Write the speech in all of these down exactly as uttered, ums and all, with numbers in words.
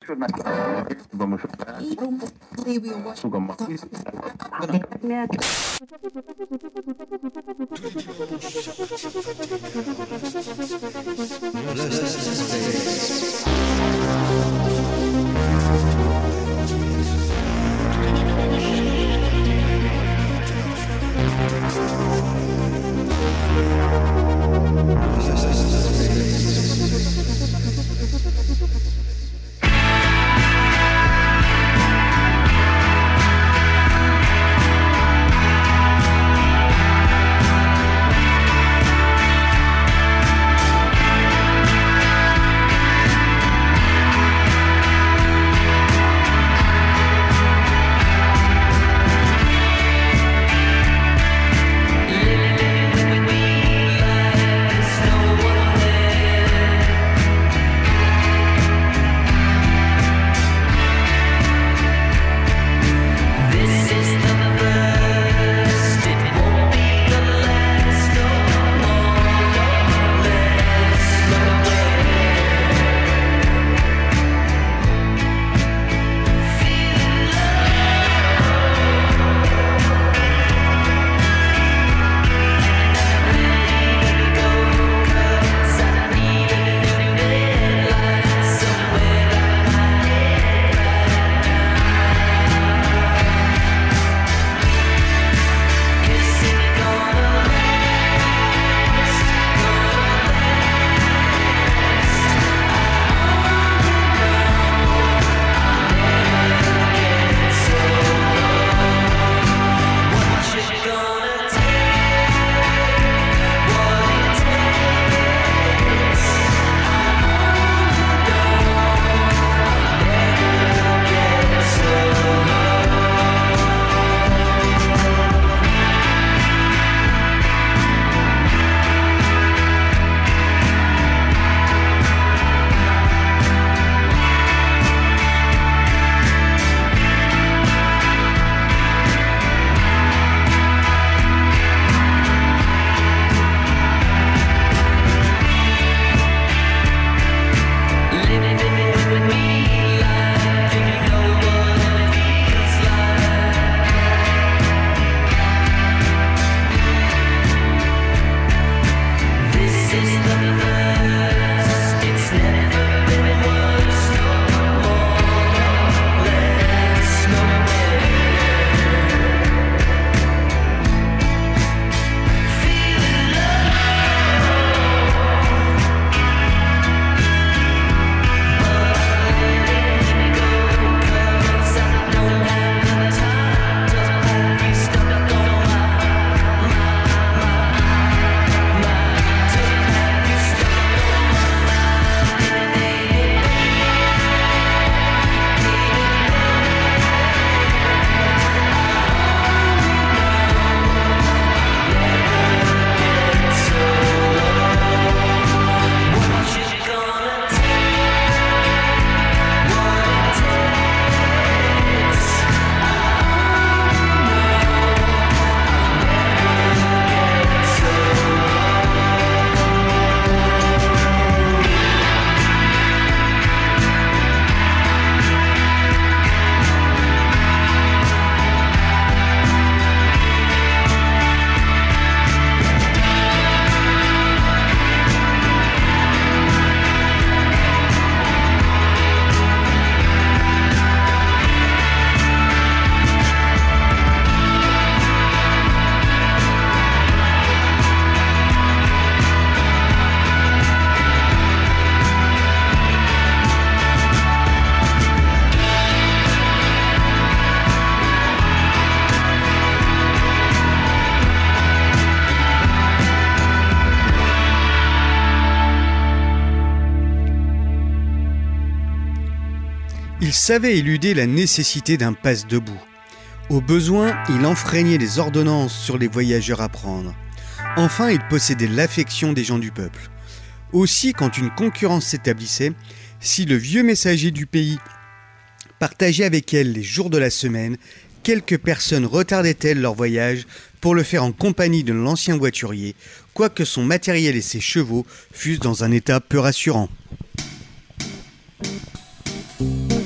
Il savait éluder la nécessité d'un passe-debout. Au besoin, il enfreignait les ordonnances sur les voyageurs à prendre. Enfin, il possédait l'affection des gens du peuple. Aussi, quand une concurrence s'établissait, si le vieux messager du pays partageait avec elle les jours de la semaine, quelques personnes retardaient-elles leur voyage pour le faire en compagnie de l'ancien voiturier, quoique son matériel et ses chevaux fussent dans un état peu rassurant.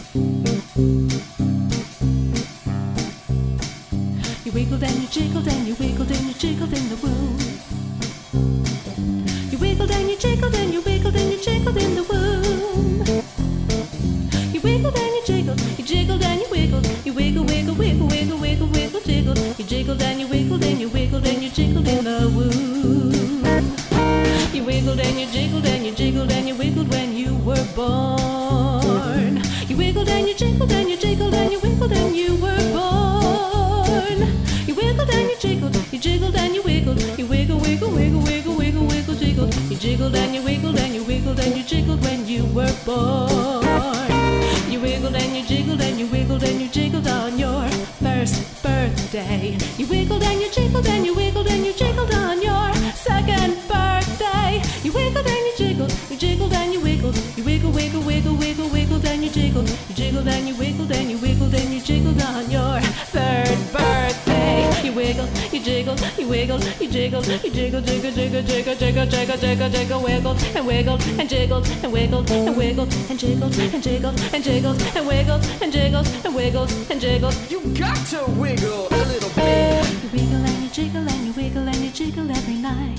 wiggled and you jiggled and you wiggled and you jiggled in the womb. You wiggled and you jiggled and you wiggled and you jiggled in the womb. You wiggled and you jiggled, you jiggled and you wiggled, you wiggle, wiggle, wiggle, wiggle, wiggle, wiggle, jiggled. You jiggled and you wiggled and you wiggled and you jiggled in the womb. You wiggled and you jiggled and you jiggled and you wiggled when you were born. You wiggled and you jiggled and you jiggled and you wiggled and you were born. You wiggled and you jiggled, you jiggled and you wiggled, you wiggle, wiggle, wiggle, wiggle, wiggle, wiggle, jiggled. You jiggled and you wiggled and you wiggled and you jiggled when you were born. You wiggled and you jiggled and you wiggled and you jiggled on your first birthday. You wiggled and you jiggled and you wiggled and you jiggled on your second birthday. You wiggled and you jiggled, you jiggled and you wiggled, you wiggle, wiggle, wiggle, wiggle, wiggled and you jiggled. You jiggled and you wiggled and you wiggled and you jiggled on your third birthday. You wiggled, you jiggled, you wiggled, you jiggled, you jiggled, jiggle, jiggle, jiggle, jiggle, jiggle, jiggle, jiggle, wiggled and wiggled and jiggled and wiggled and wiggled and jiggled and jiggled and jiggled and wiggled and jiggled and wiggled and jiggled. You got to wiggle a little bit. You wiggle and you jiggle and you wiggle and you jiggle every night.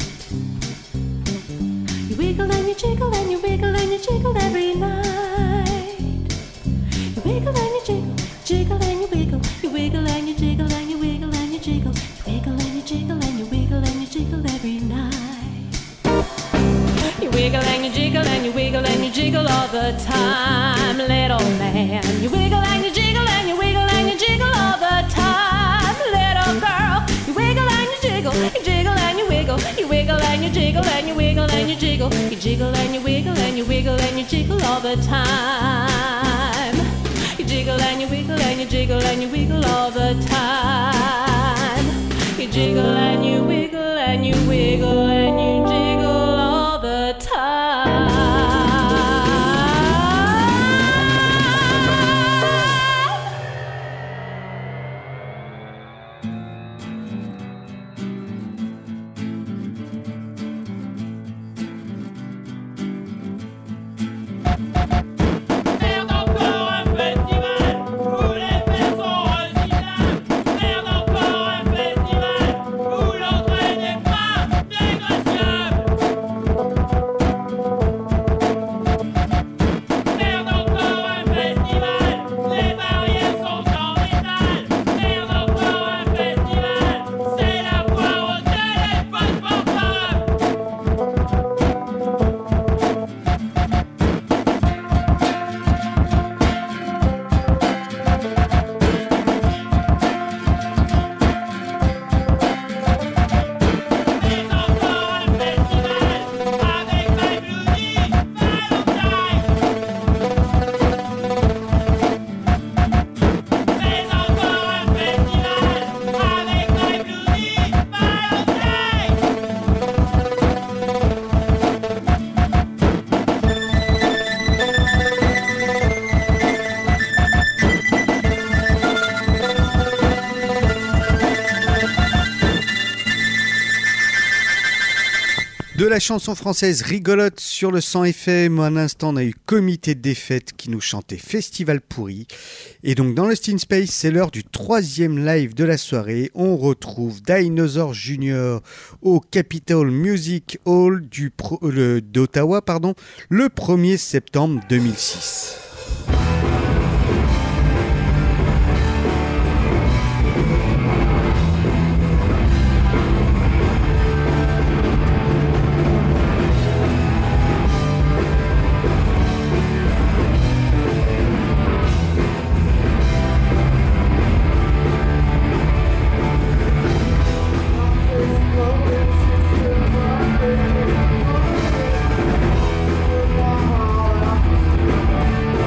You wiggle and you jiggle and you wiggle and you jiggle every night. You wiggle and you jiggle, jiggle and you wiggle. You wiggle and you jiggle and you wiggle and you jiggle. You wiggle and you jiggle and you wiggle and you jiggle every night. You wiggle and you jiggle and you wiggle and you jiggle all the time, little man. You wiggle and you jiggle and you wiggle and you jiggle all the time, little girl. You wiggle and you jiggle, you jiggle and you wiggle, you wiggle and you jiggle and you wiggle and you jiggle, you jiggle and you wiggle and you wiggle and you jiggle all the time. You jiggle and you wiggle and you jiggle and you wiggle all the time. You jiggle and you wiggle and you wiggle and you jiggle all the time. De la chanson française rigolote sur le cent F M, à l'instant on a eu Comité de défaite qui nous chantait Festival pourri. Et donc dans Lost in Space, c'est l'heure du troisième live de la soirée. On retrouve Dinosaur Junior au Capitol Music Hall du pro, le, d'Ottawa pardon, le premier septembre deux mille six. We'll be right back.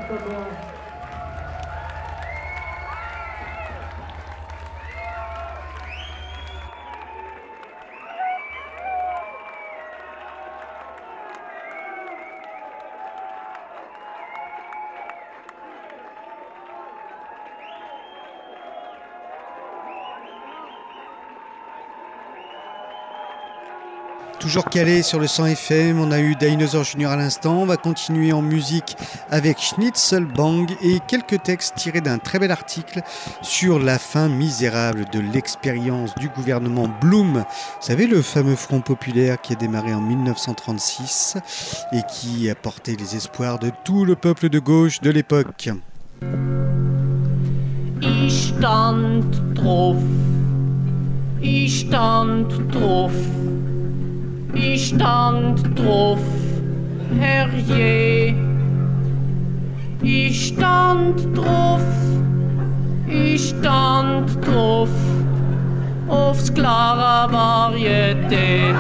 Toujours calé sur le cent F M, on a eu Dinosaur Junior à l'instant, on va continuer en musique avec Schnitzelbank et quelques textes tirés d'un très bel article sur la fin misérable de l'expérience du gouvernement Blum. Vous savez, le fameux Front populaire qui a démarré en mille neuf cent trente-six et qui a porté les espoirs de tout le peuple de gauche de l'époque. Ich stand drauf, ich stand drauf. Ich stand drauf, herrje. Ich stand drauf, ich stand drauf, aufs klare Varieté.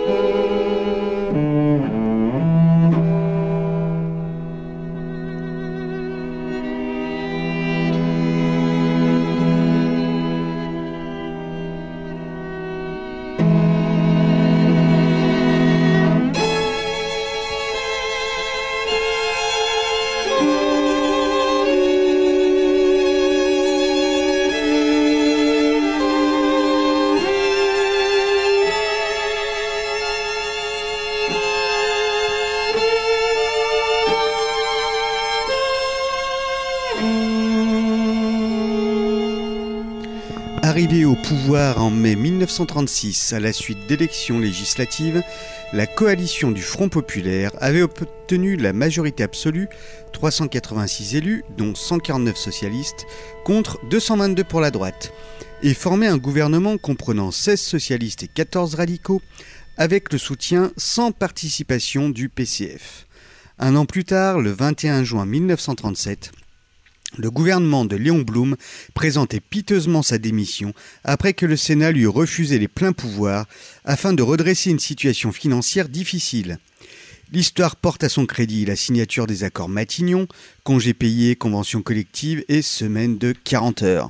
Arrivé au pouvoir en mai mille neuf cent trente-six à la suite d'élections législatives, la coalition du Front populaire avait obtenu la majorité absolue, trois cent quatre-vingt-six élus, dont cent quarante-neuf socialistes, contre deux cent vingt-deux pour la droite, et formait un gouvernement comprenant seize socialistes et quatorze radicaux, avec le soutien sans participation du P C F. Un an plus tard, le vingt et un juin mille neuf cent trente-sept, le gouvernement de Léon Blum présentait piteusement sa démission après que le Sénat lui eut refusé les pleins pouvoirs afin de redresser une situation financière difficile. L'histoire porte à son crédit la signature des accords Matignon, congés payés, conventions collectives et semaine de quarante heures.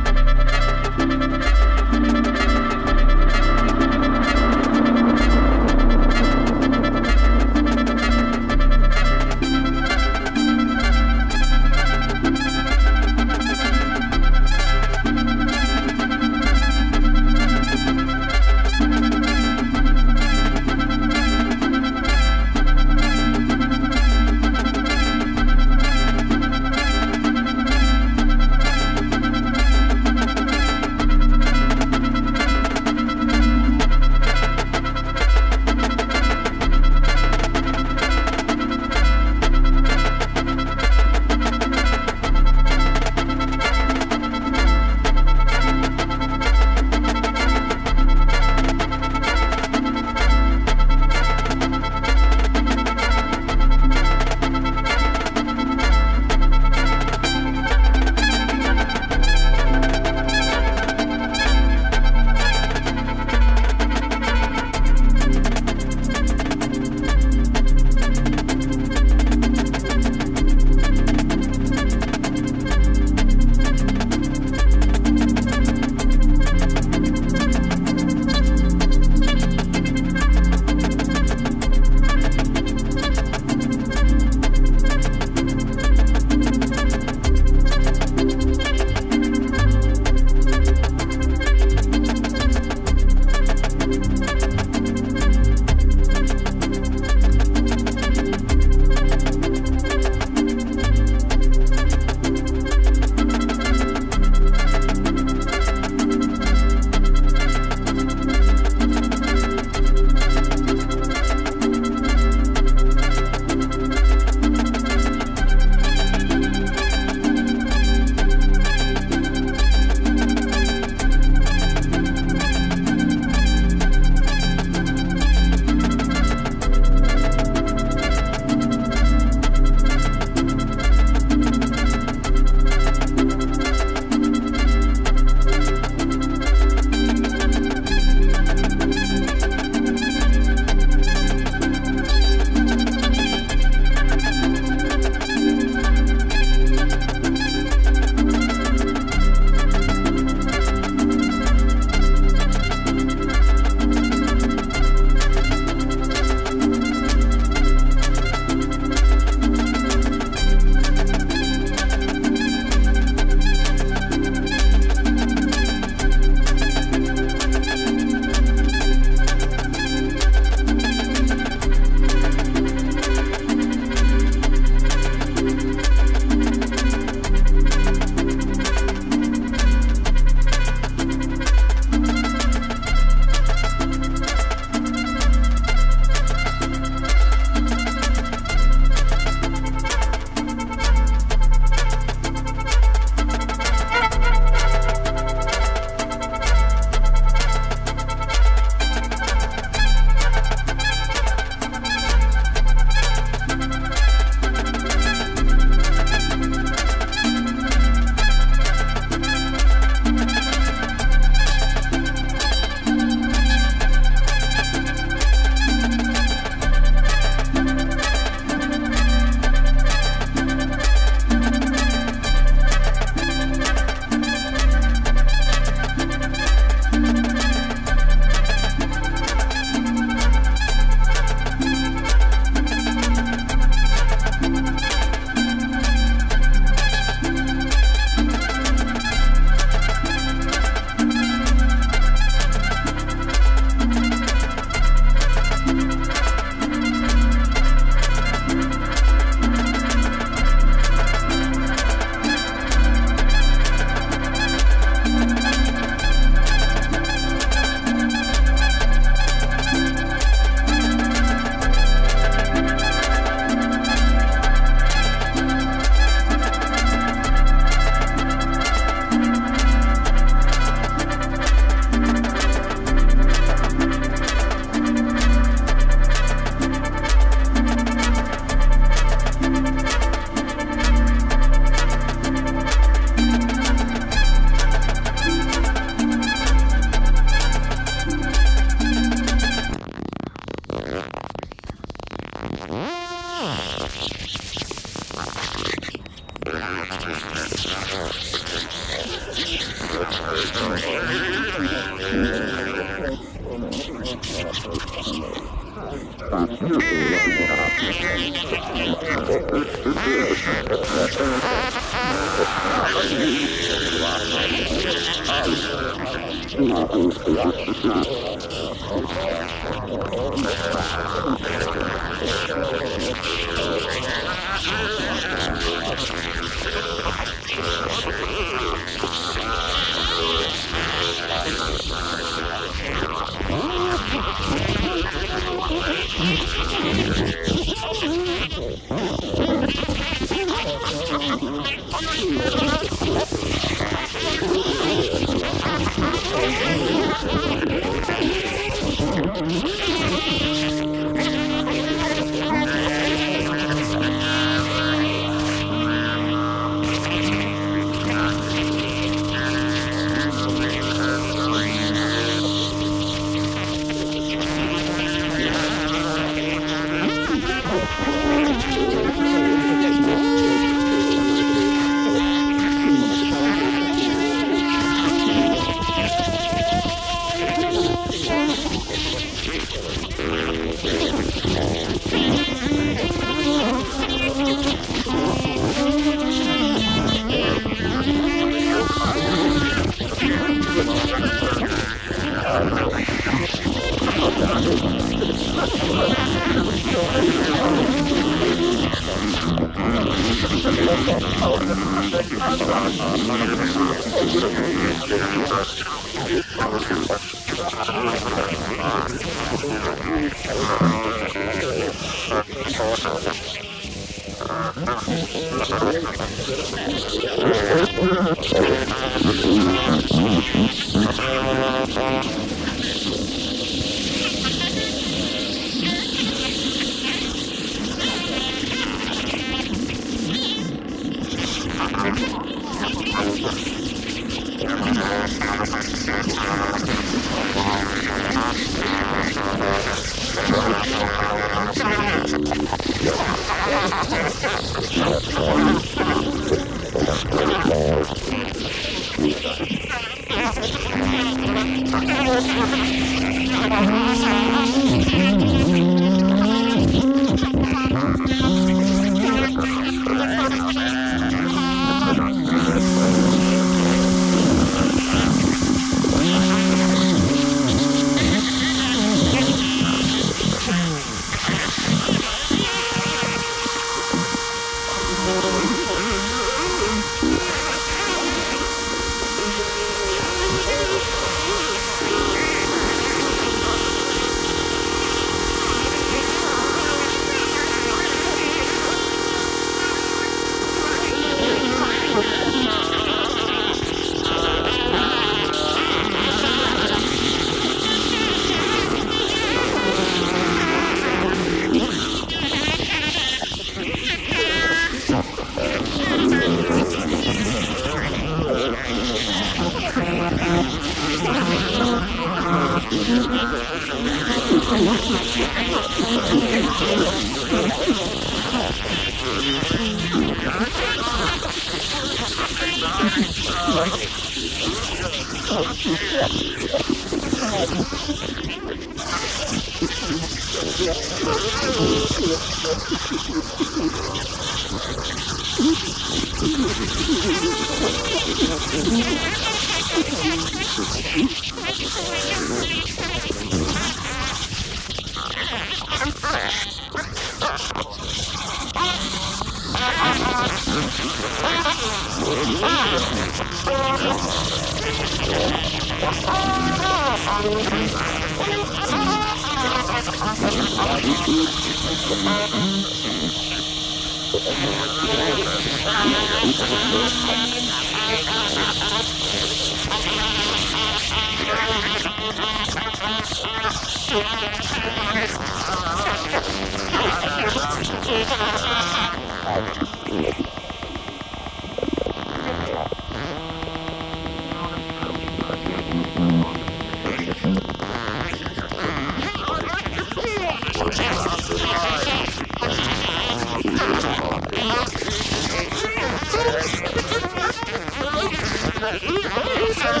Thank you.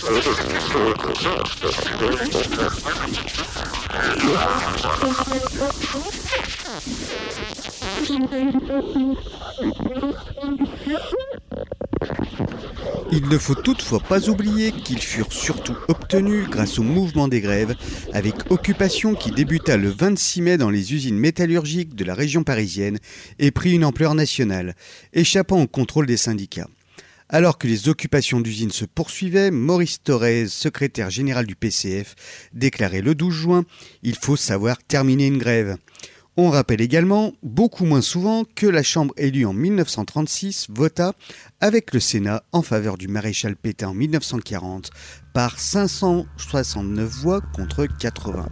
Il ne faut toutefois pas oublier qu'ils furent surtout obtenus grâce au mouvement des grèves, avec Occupation qui débuta le vingt-six mai dans les usines métallurgiques de la région parisienne et prit une ampleur nationale, échappant au contrôle des syndicats. Alors que les occupations d'usines se poursuivaient, Maurice Thorez, secrétaire général du P C F, déclarait le douze juin « Il faut savoir terminer une grève ». On rappelle également, beaucoup moins souvent, que la Chambre élue en mille neuf cent trente-six vota avec le Sénat en faveur du maréchal Pétain en mille neuf cent quarante par cinq cent soixante-neuf voix contre quatre-vingts.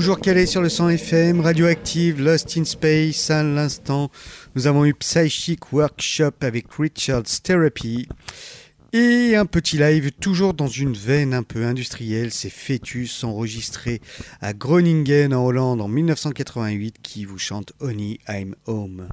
toujours calé sur le cent F M, Radioactive, Lost in Space. À l'instant, nous avons eu Psychic Workshop avec Richard's Therapy. Et un petit live, toujours dans une veine un peu industrielle, c'est Fetus, enregistré à Groningen en Hollande en dix-neuf cent quatre-vingt-huit, qui vous chante Honey, I'm Home.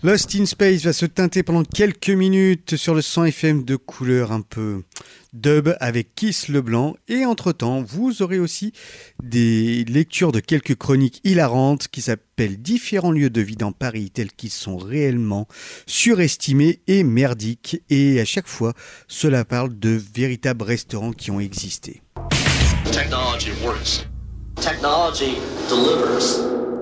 Lost in Space va se teinter pendant quelques minutes sur le cent F M de couleur un peu dub avec Kiss Leblanc. Et entre-temps, vous aurez aussi des lectures de quelques chroniques hilarantes qui s'appellent Différents lieux de vie dans Paris tels qu'ils sont réellement surestimés et merdiques. Et à chaque fois, cela parle de véritables restaurants qui ont existé. Technology works. Technology delivers.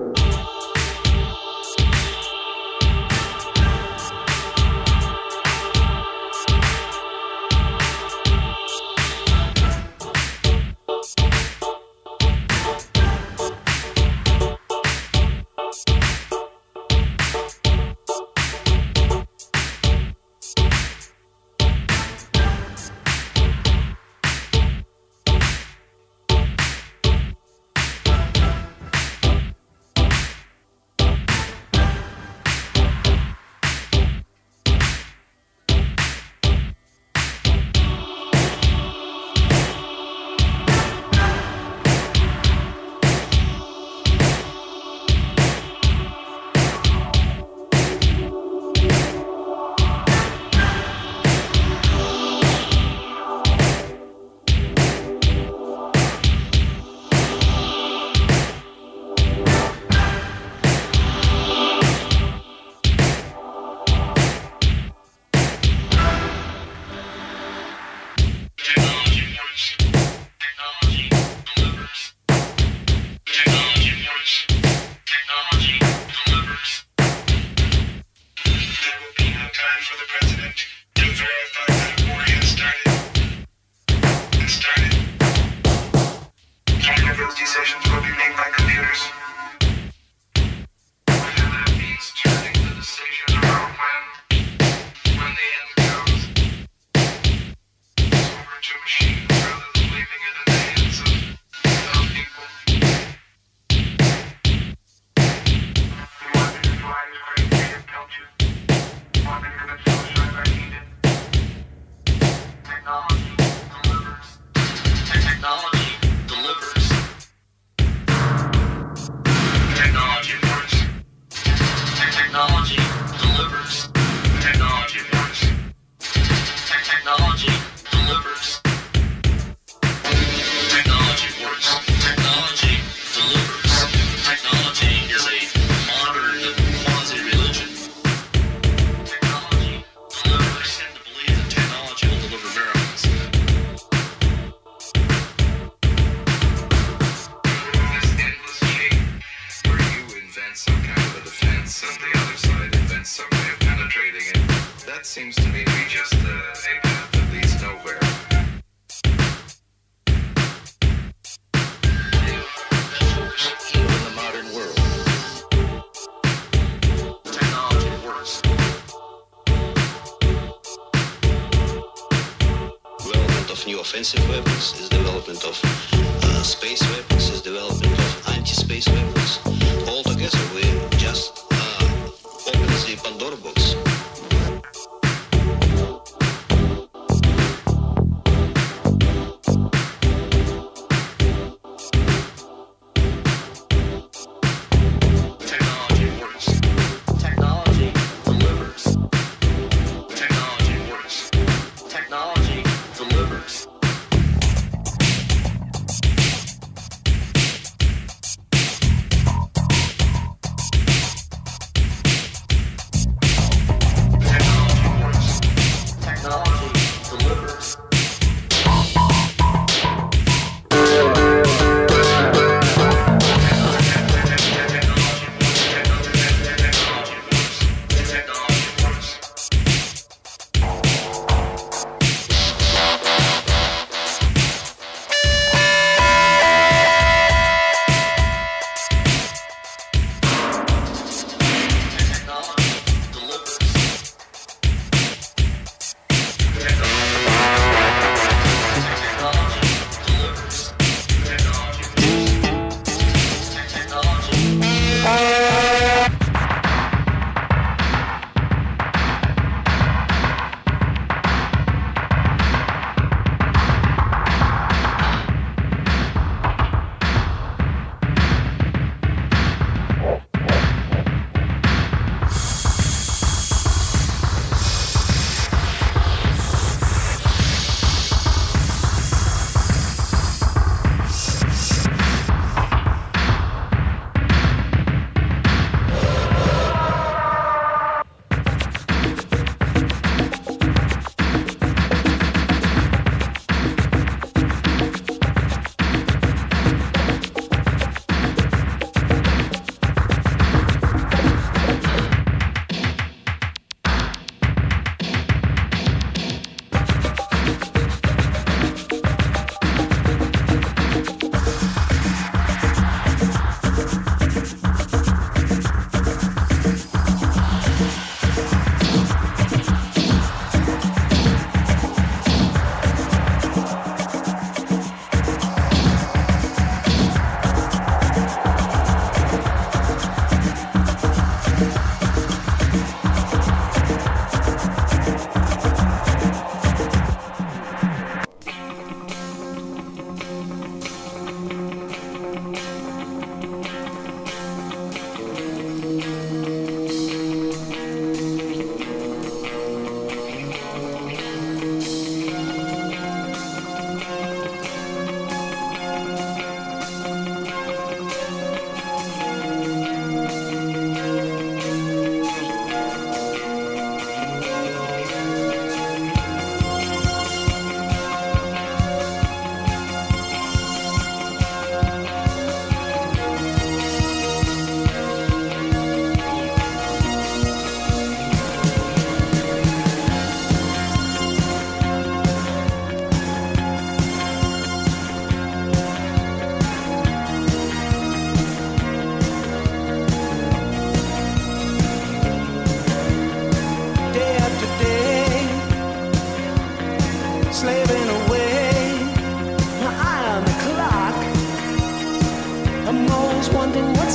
Offensive weapons, is development of uh, space weapons, is development of anti-space weapons. All together we just uh, open the Pandora box.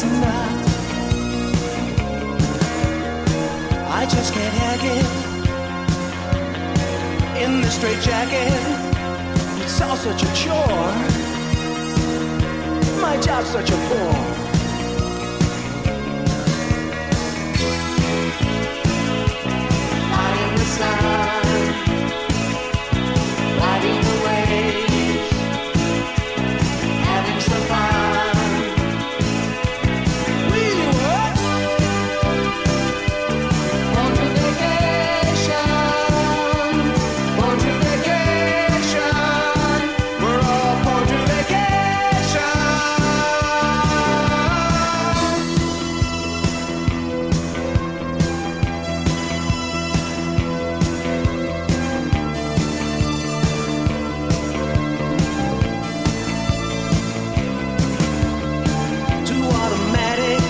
what's not. I just can't hack it in the straitjacket. It's all such a chore. My job's such a bore. I am the sun, riding the waves, having some fun. We were born to vacation, born to vacation. We're all born to vacation. Too automatic,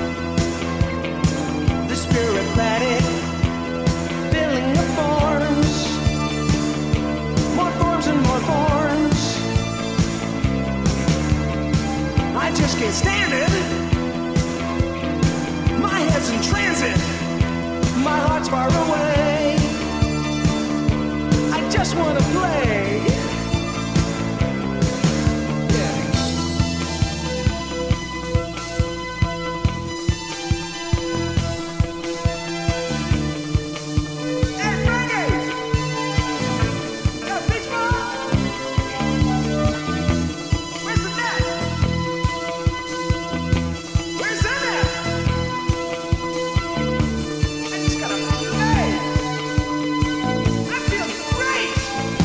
this bureaucratic, filling the forms, more forms and more forms. I just can't stand it. My head's in transit, my heart's far away. I just wanna play. Yeah. Hey, Frankie! Got a beach ball? Where's the net? Where's the net? I just gotta play. I feel great.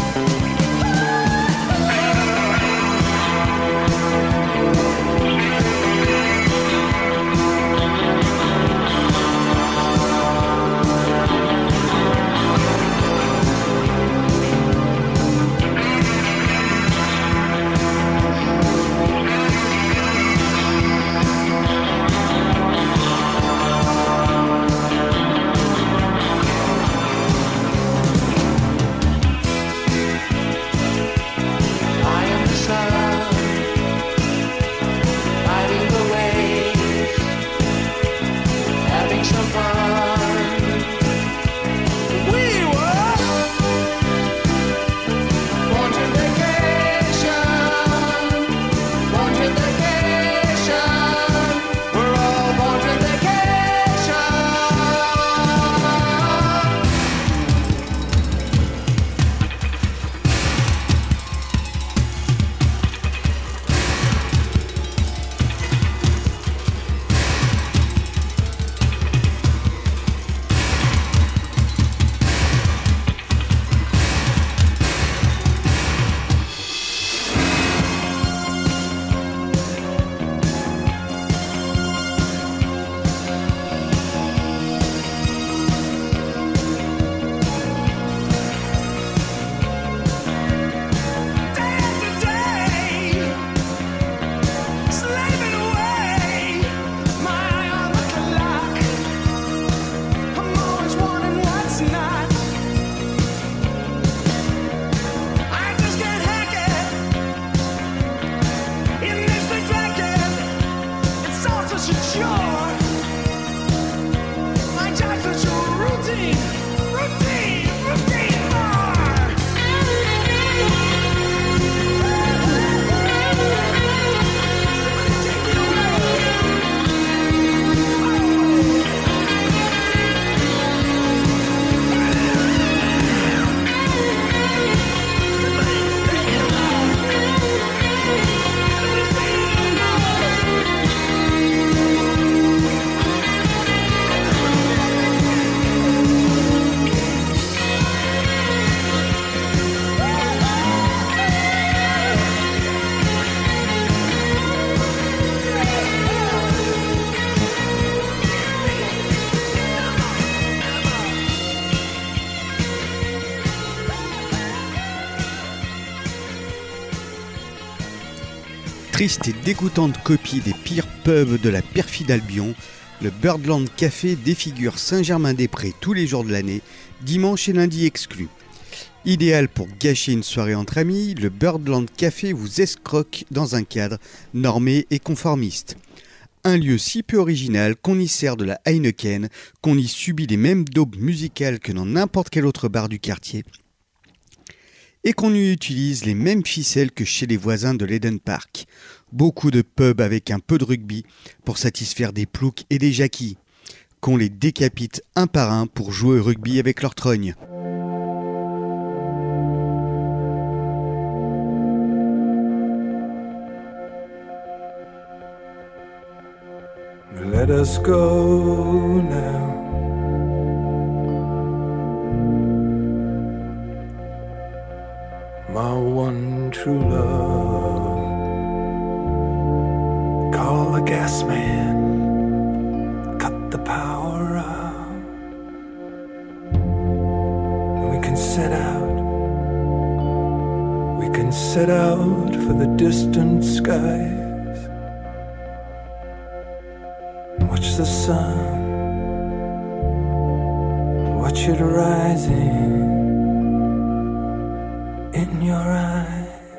I am the sun, riding the waves, having some fun. We were born to vacation, born to vacation. We're all born to vacation. Day after day, slaving away, my eye on the clock. I'm always wanting what's not. I just can't hack it in this big jacket. It's all such a chore. My job's such a routine, routine, routine bore. Take me Triste et dégoûtante copie des pires pubs de la perfide Albion, le Birdland Café défigure Saint-Germain-des-Prés tous les jours de l'année, dimanche et lundi exclus. Idéal pour gâcher une soirée entre amis, le Birdland Café vous escroque dans un cadre normé et conformiste. Un lieu si peu original qu'on y sert de la Heineken, qu'on y subit les mêmes daubes musicales que dans n'importe quel autre bar du quartier, et qu'on y utilise les mêmes ficelles que chez les voisins de l'Eden Park. Beaucoup de pubs avec un peu de rugby pour satisfaire des ploucs et des jackies, qu'on les décapite un par un pour jouer au rugby avec leurs trognes. Let us go now. My one true love. Call the gas man. Cut the power out. And we can set out. We can set out for the distant skies. Watch the sun, watch it rising in your eyes.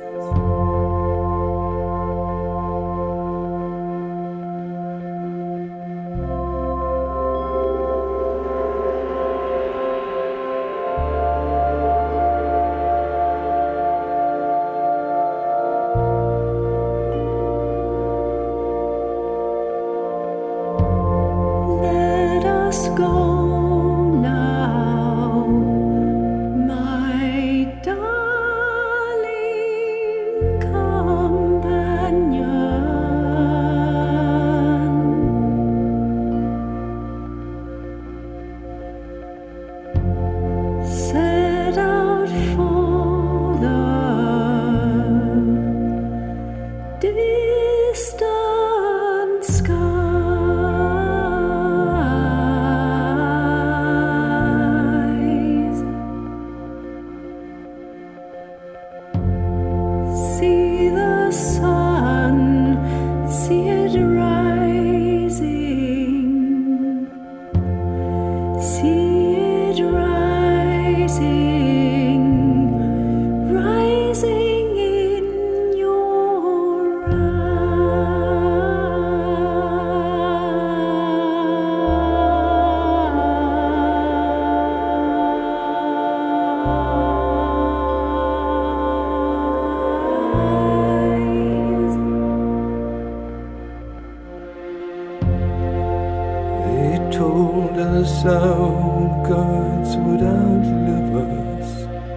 How gods would outlive us.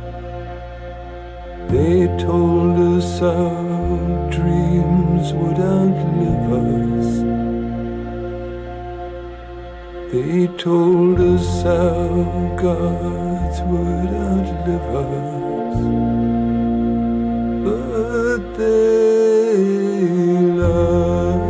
They told us how dreams would outlive us. They told us how gods would outlive us. But they lied.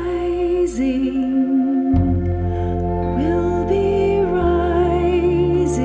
Will be rising.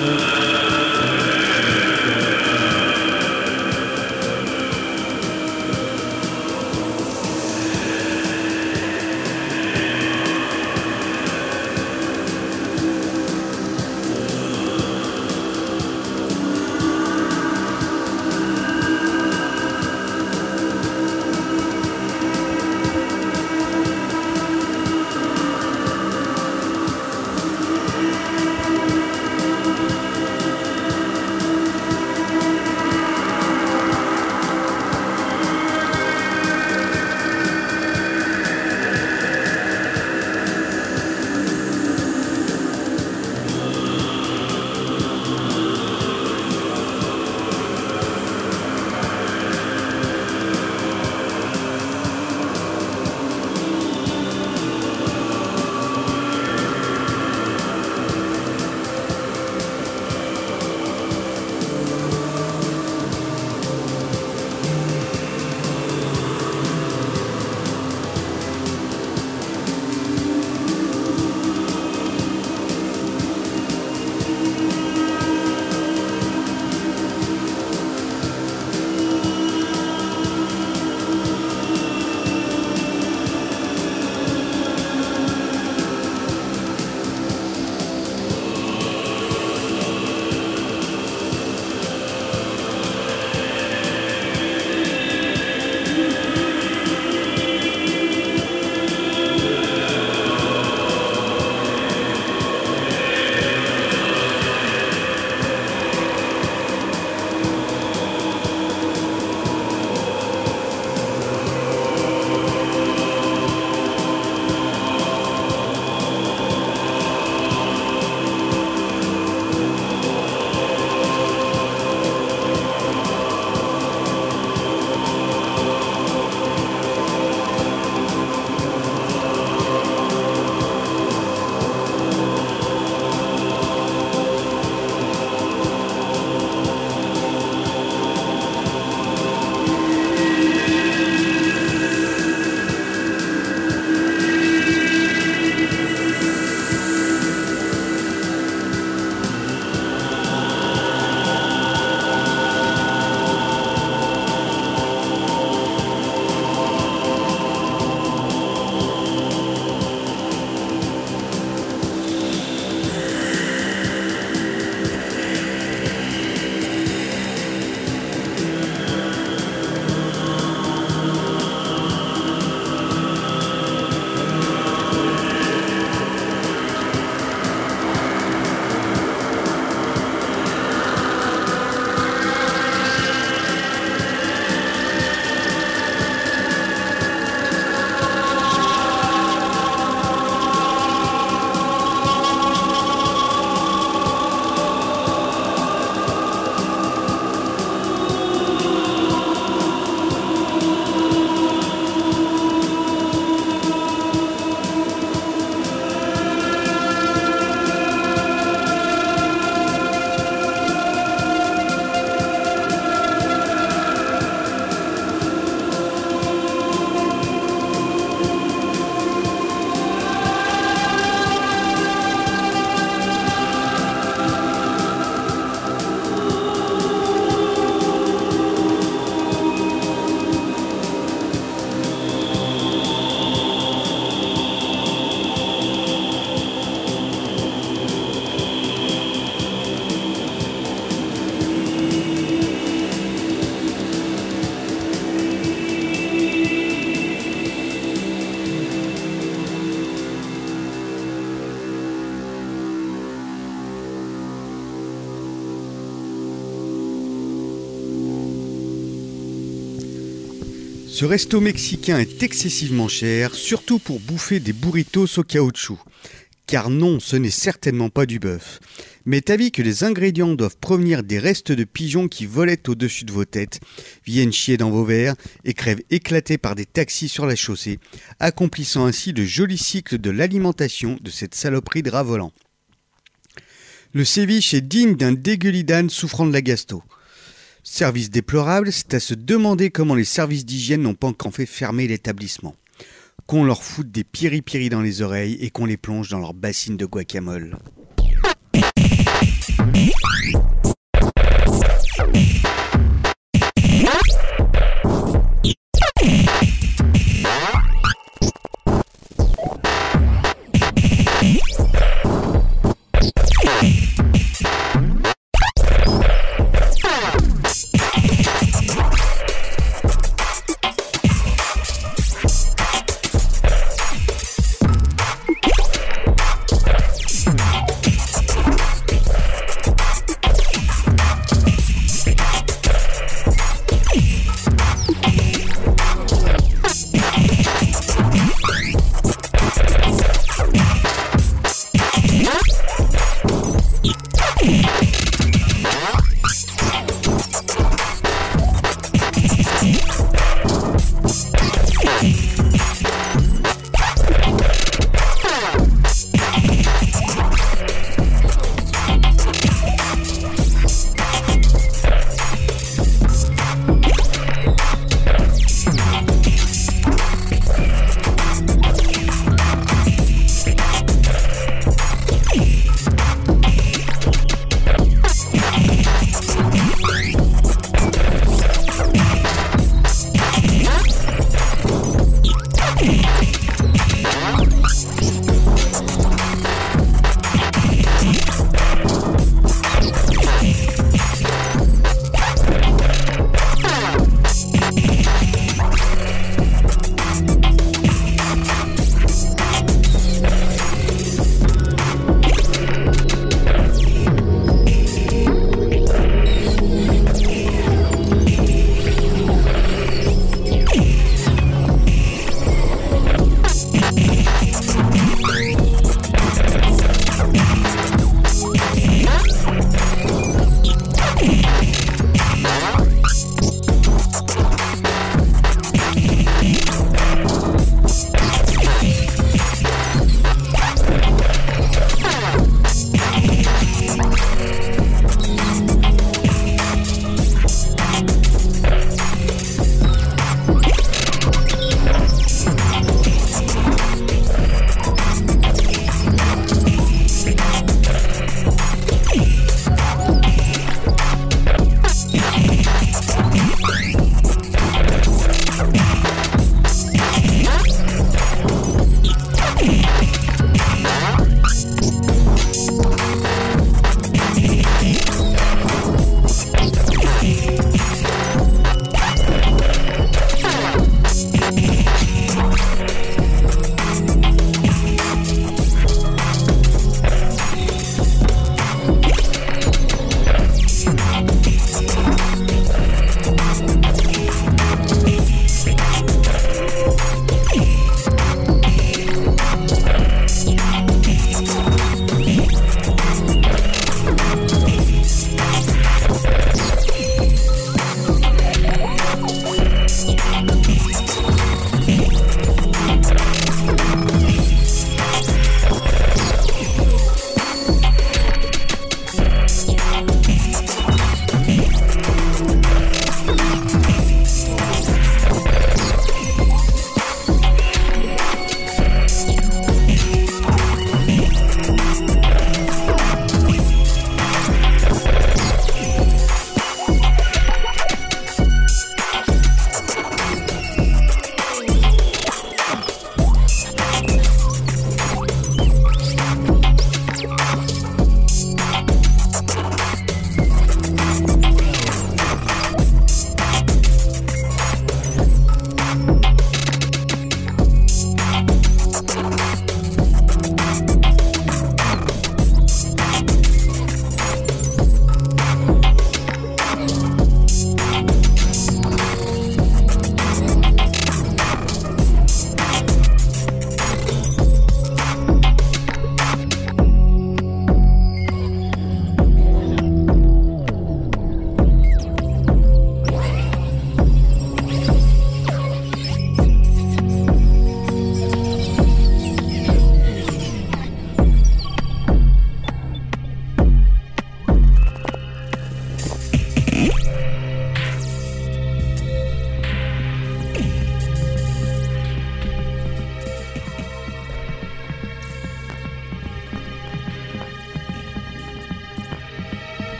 Ce resto mexicain est excessivement cher, surtout pour bouffer des burritos au caoutchouc. Car non, ce n'est certainement pas du bœuf. Mais avis que les ingrédients doivent provenir des restes de pigeons qui volaient au-dessus de vos têtes, viennent chier dans vos verres et crèvent éclatés par des taxis sur la chaussée, accomplissant ainsi le joli cycle de l'alimentation de cette saloperie de rats volants. Le ceviche est digne d'un dégueulidane souffrant de la gastro. Service déplorable, c'est à se demander comment les services d'hygiène n'ont pas encore fait fermer l'établissement. Qu'on leur foute des piri-piri dans les oreilles et qu'on les plonge dans leur bassine de guacamole.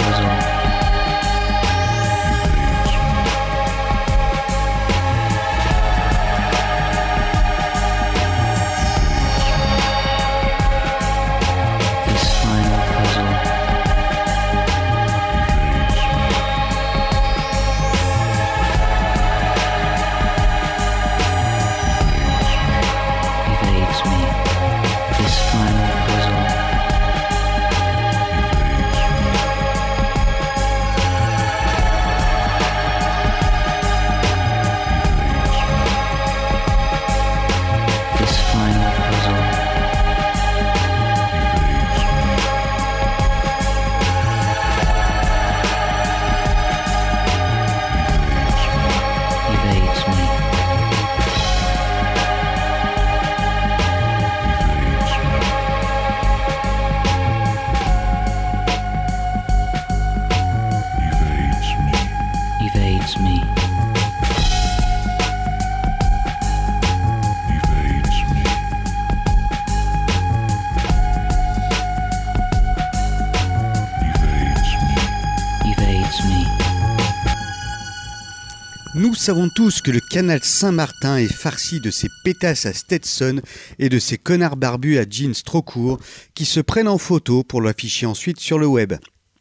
Nous savons tous que le canal Saint-Martin est farci de ces pétasses à Stetson et de ces connards barbus à jeans trop courts qui se prennent en photo pour l'afficher ensuite sur le web.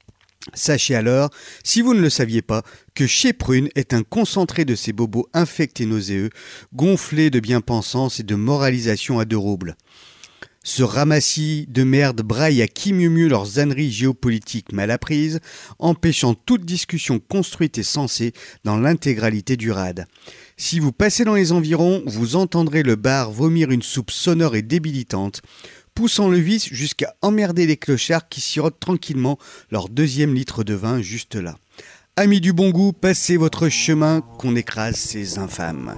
Sachez alors, si vous ne le saviez pas, que Chez Prune est un concentré de ces bobos infectés nauséeux, gonflés de bien-pensance et de moralisation à deux roubles. Ce ramassis de merde braille à qui mieux mieux leurs âneries géopolitiques mal apprises, empêchant toute discussion construite et sensée dans l'intégralité du rad. Si vous passez dans les environs, vous entendrez le bar vomir une soupe sonore et débilitante, poussant le vice jusqu'à emmerder les clochards qui sirotent tranquillement leur deuxième litre de vin juste là. Amis du bon goût, passez votre chemin qu'on écrase ces infâmes.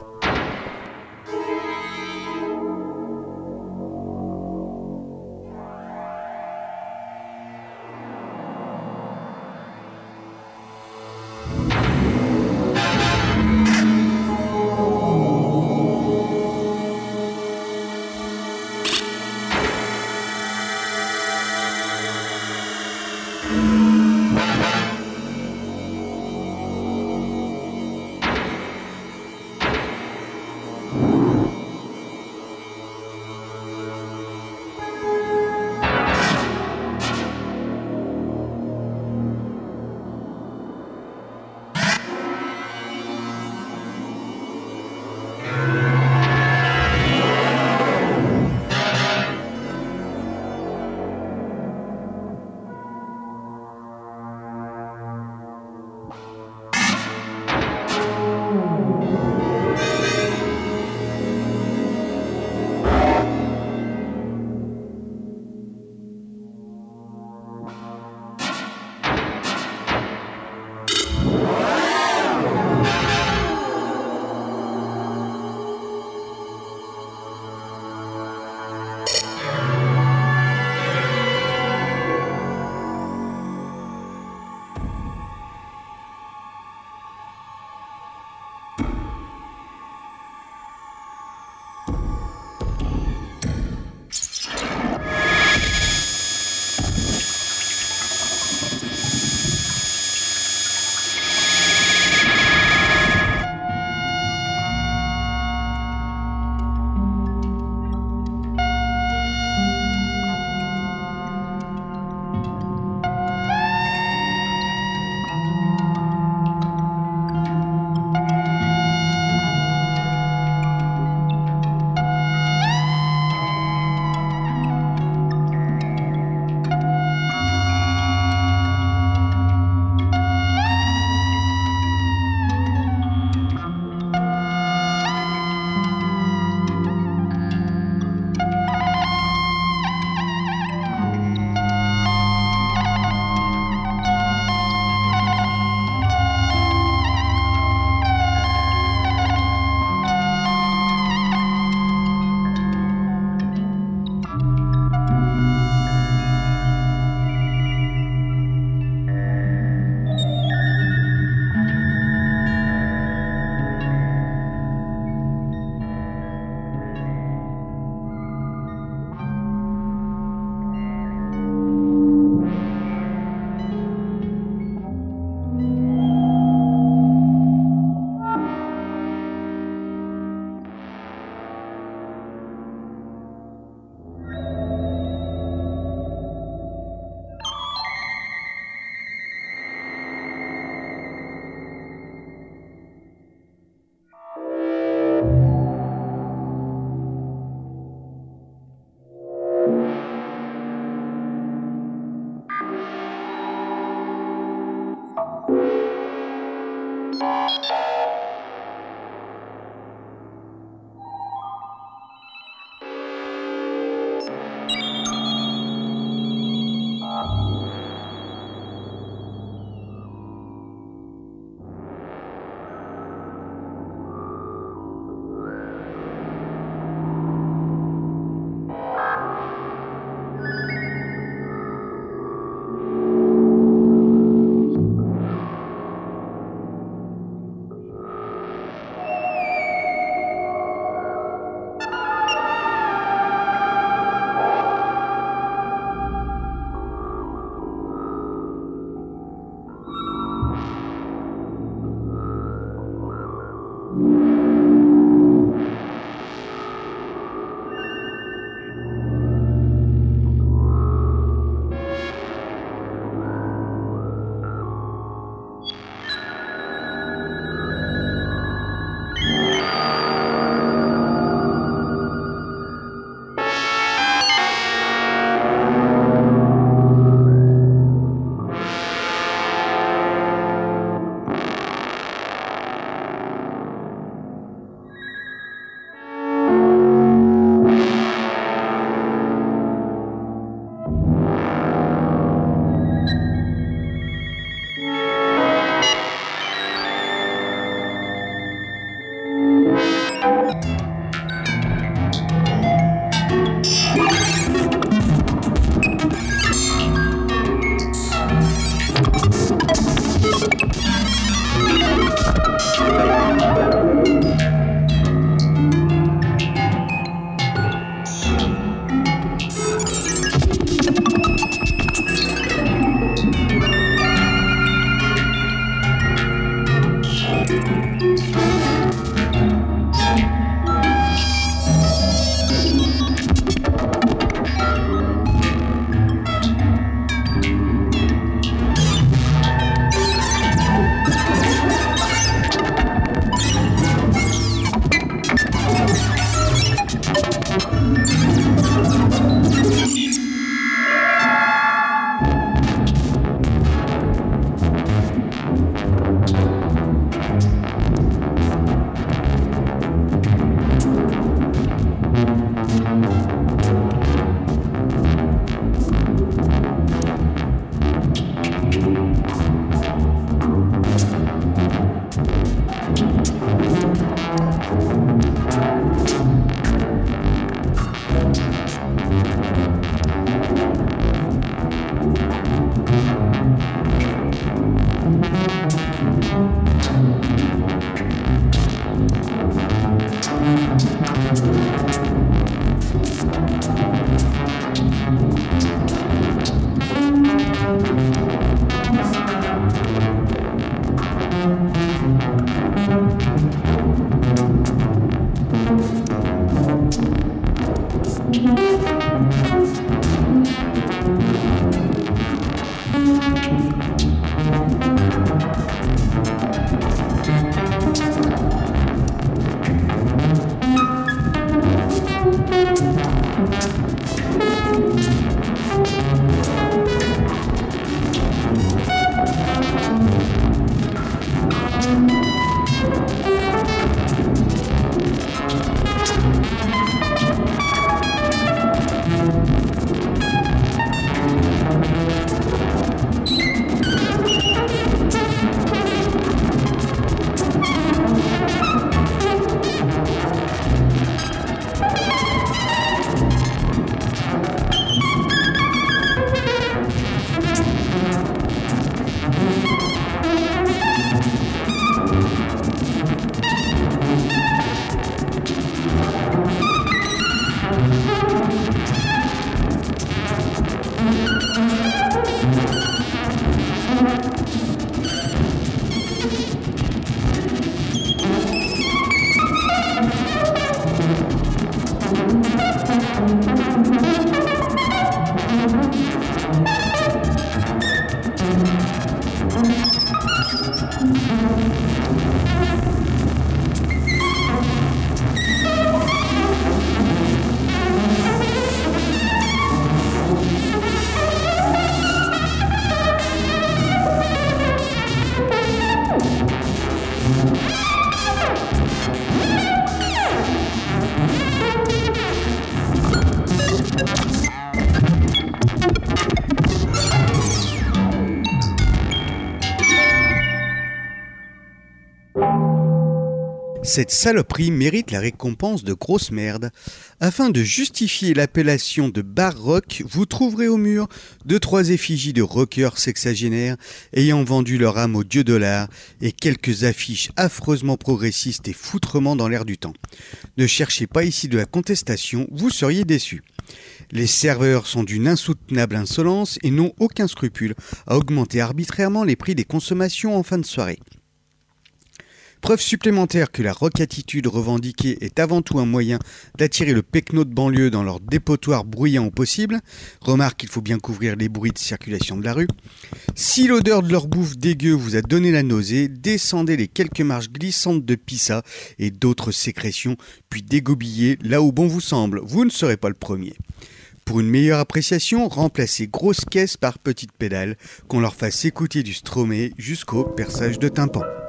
Cette saloperie mérite la récompense de grosse merde. Afin de justifier l'appellation de bar rock, vous trouverez au mur deux trois effigies de rockers sexagénaires ayant vendu leur âme au dieu dollar et quelques affiches affreusement progressistes et foutrement dans l'air du temps. Ne cherchez pas ici de la contestation, vous seriez déçus. Les serveurs sont d'une insoutenable insolence et n'ont aucun scrupule à augmenter arbitrairement les prix des consommations en fin de soirée. Preuve supplémentaire que la rock-attitude revendiquée est avant tout un moyen d'attirer le pecno de banlieue dans leur dépotoir bruyant au possible. Remarque qu'il faut bien couvrir les bruits de circulation de la rue. Si l'odeur de leur bouffe dégueu vous a donné la nausée, descendez les quelques marches glissantes de pissa et d'autres sécrétions, puis dégobillez là où bon vous semble. Vous ne serez pas le premier. Pour une meilleure appréciation, remplacez grosses caisses par petites pédales, qu'on leur fasse écouter du Stromae jusqu'au perçage de tympan.